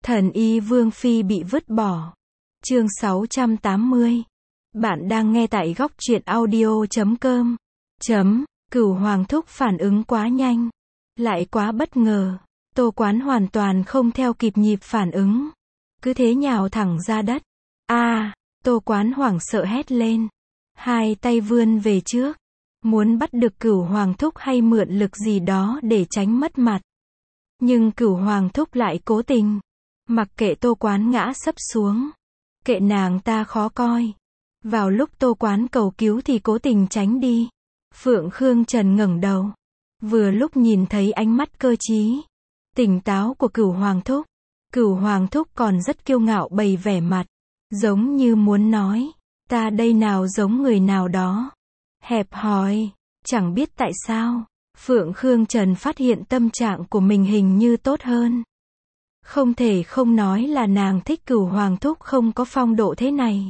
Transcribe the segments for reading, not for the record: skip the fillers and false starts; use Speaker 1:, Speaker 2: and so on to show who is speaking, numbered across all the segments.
Speaker 1: Thần y Vương Phi bị vứt bỏ. Chương 680. Bạn đang nghe tại góc truyện audio.com. Cửu Hoàng thúc phản ứng quá nhanh, lại quá bất ngờ. Tô Quán hoàn toàn không theo kịp nhịp phản ứng, cứ thế nhào thẳng ra đất. Tô Quán hoảng sợ hét lên, hai tay vươn về trước, muốn bắt được Cửu Hoàng thúc hay mượn lực gì đó để tránh mất mặt. Nhưng Cửu Hoàng thúc lại cố tình, mặc kệ Tô Quán ngã sấp xuống, kệ nàng ta khó coi. Vào lúc Tô Quán cầu cứu thì cố tình tránh đi. Phượng Khương Trần ngẩng đầu, vừa lúc nhìn thấy ánh mắt cơ trí, tỉnh táo của Cửu Hoàng thúc. Cửu Hoàng thúc còn rất kiêu ngạo bày vẻ mặt, giống như muốn nói, ta đây nào giống người nào đó. Hẹp hòi, chẳng biết tại sao, Phượng Khương Trần phát hiện tâm trạng của mình hình như tốt hơn. Không thể không nói là nàng thích Cửu Hoàng thúc không có phong độ thế này.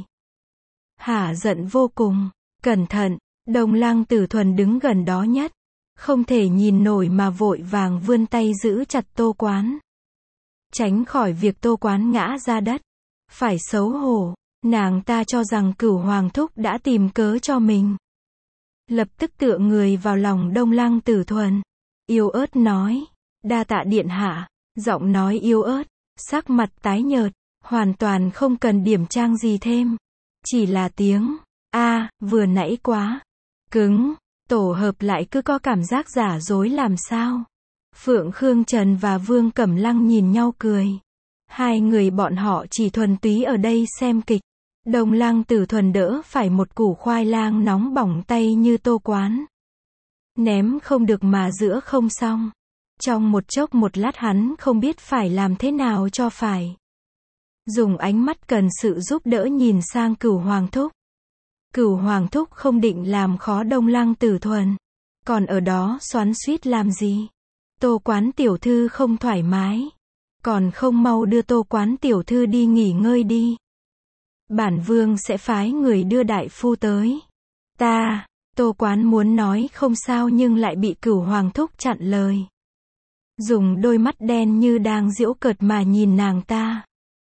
Speaker 1: Hả giận vô cùng, cẩn thận, Đồng Lăng Tử Thuần đứng gần đó nhất, không thể nhìn nổi mà vội vàng vươn tay giữ chặt Tô Quán, tránh khỏi việc Tô Quán ngã ra đất. Phải xấu hổ, nàng ta cho rằng Cửu Hoàng thúc đã tìm cớ cho mình. Lập tức tựa người vào lòng Đồng Lăng Tử Thuần, yếu ớt nói, đa tạ điện hạ. Giọng nói yếu ớt, sắc mặt tái nhợt, hoàn toàn không cần điểm trang gì thêm. Chỉ là tiếng, vừa nãy quá cứng, tổ hợp lại cứ có cảm giác giả dối làm sao. Phượng Khương Trần và Vương Cẩm Lăng nhìn nhau cười. Hai người bọn họ chỉ thuần túy ở đây xem kịch. Đồng Lăng Tử Thuần đỡ phải một củ khoai lang nóng bỏng tay như Tô Quán. Ném không được mà giữa không xong. Trong một chốc một lát hắn không biết phải làm thế nào cho phải. Dùng ánh mắt cần sự giúp đỡ nhìn sang Cửu Hoàng thúc. Cửu Hoàng thúc không định làm khó Đồng Lăng Tử Thuần, còn ở đó xoắn xuýt làm gì. Tô Quán tiểu thư không thoải mái, còn không mau đưa Tô Quán tiểu thư đi nghỉ ngơi đi. Bản vương sẽ phái người đưa đại phu tới. Tô Quán muốn nói không sao nhưng lại bị Cửu Hoàng thúc chặn lời. Dùng đôi mắt đen như đang giễu cợt mà nhìn nàng ta.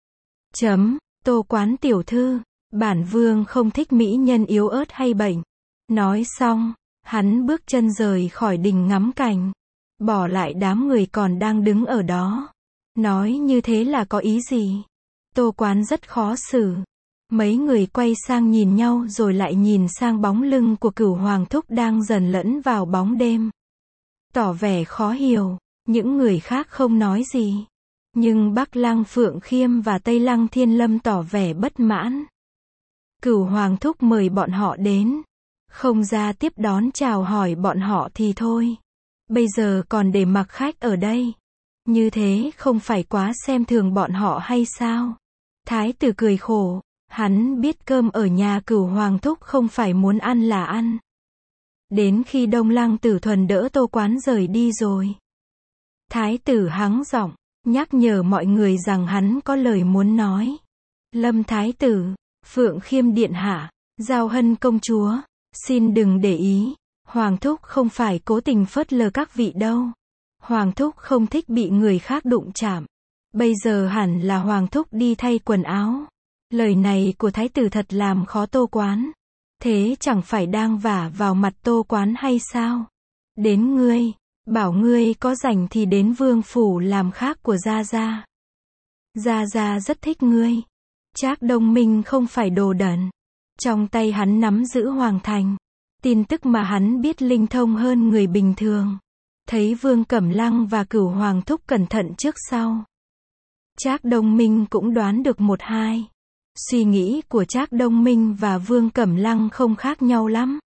Speaker 1: Tô Quán tiểu thư, bản vương không thích mỹ nhân yếu ớt hay bệnh. Nói xong, hắn bước chân rời khỏi đình ngắm cảnh, bỏ lại đám người còn đang đứng ở đó. Nói như thế là có ý gì? Tô Quán rất khó xử. Mấy người quay sang nhìn nhau rồi lại nhìn sang bóng lưng của Cửu Hoàng thúc đang dần lẫn vào bóng đêm, tỏ vẻ khó hiểu. Những người khác không nói gì, nhưng Bắc Lăng Phượng Khiêm và Tây Lăng Thiên Lâm tỏ vẻ bất mãn. Cửu Hoàng thúc mời bọn họ đến, không ra tiếp đón chào hỏi bọn họ thì thôi, bây giờ còn để mặc khách ở đây, như thế không phải quá xem thường bọn họ hay sao? Thái tử cười khổ, hắn biết cơm ở nhà Cửu Hoàng thúc không phải muốn ăn là ăn. Đến khi Đồng Lăng Tử Thuần đỡ Tô Quán rời đi rồi, Thái tử hắng giọng, nhắc nhở mọi người rằng hắn có lời muốn nói. Lâm Thái tử, Phượng Khiêm điện hạ, Giao Hân công chúa, xin đừng để ý, Hoàng thúc không phải cố tình phớt lờ các vị đâu. Hoàng thúc không thích bị người khác đụng chạm. Bây giờ hẳn là Hoàng thúc đi thay quần áo. Lời này của Thái tử thật làm khó Tô Quán. Thế chẳng phải đang vả vào mặt Tô Quán hay sao? Đến ngươi, bảo ngươi có rảnh thì đến vương phủ làm khác của Gia Gia. Gia Gia rất thích ngươi. Trác Đông Minh không phải đồ đần. Trong tay hắn nắm giữ hoàng thành. Tin tức mà hắn biết linh thông hơn người bình thường. Thấy Vương Cẩm Lăng và Cửu Hoàng thúc cẩn thận trước sau, Trác Đông Minh cũng đoán được một hai. Suy nghĩ của Trác Đông Minh và Vương Cẩm Lăng không khác nhau lắm.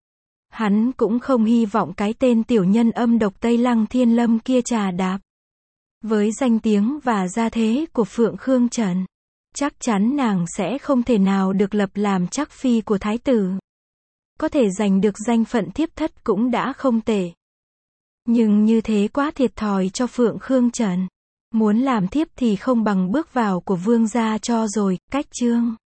Speaker 1: Hắn cũng không hy vọng cái tên tiểu nhân âm độc Tây Lăng Thiên Lâm kia trà đạp. Với danh tiếng và gia thế của Phượng Khương Trần, chắc chắn nàng sẽ không thể nào được lập làm trắc phi của thái tử. Có thể giành được danh phận thiếp thất cũng đã không tệ. Nhưng như thế quá thiệt thòi cho Phượng Khương Trần. Muốn làm thiếp thì không bằng bước vào của vương gia cho rồi. Cách chương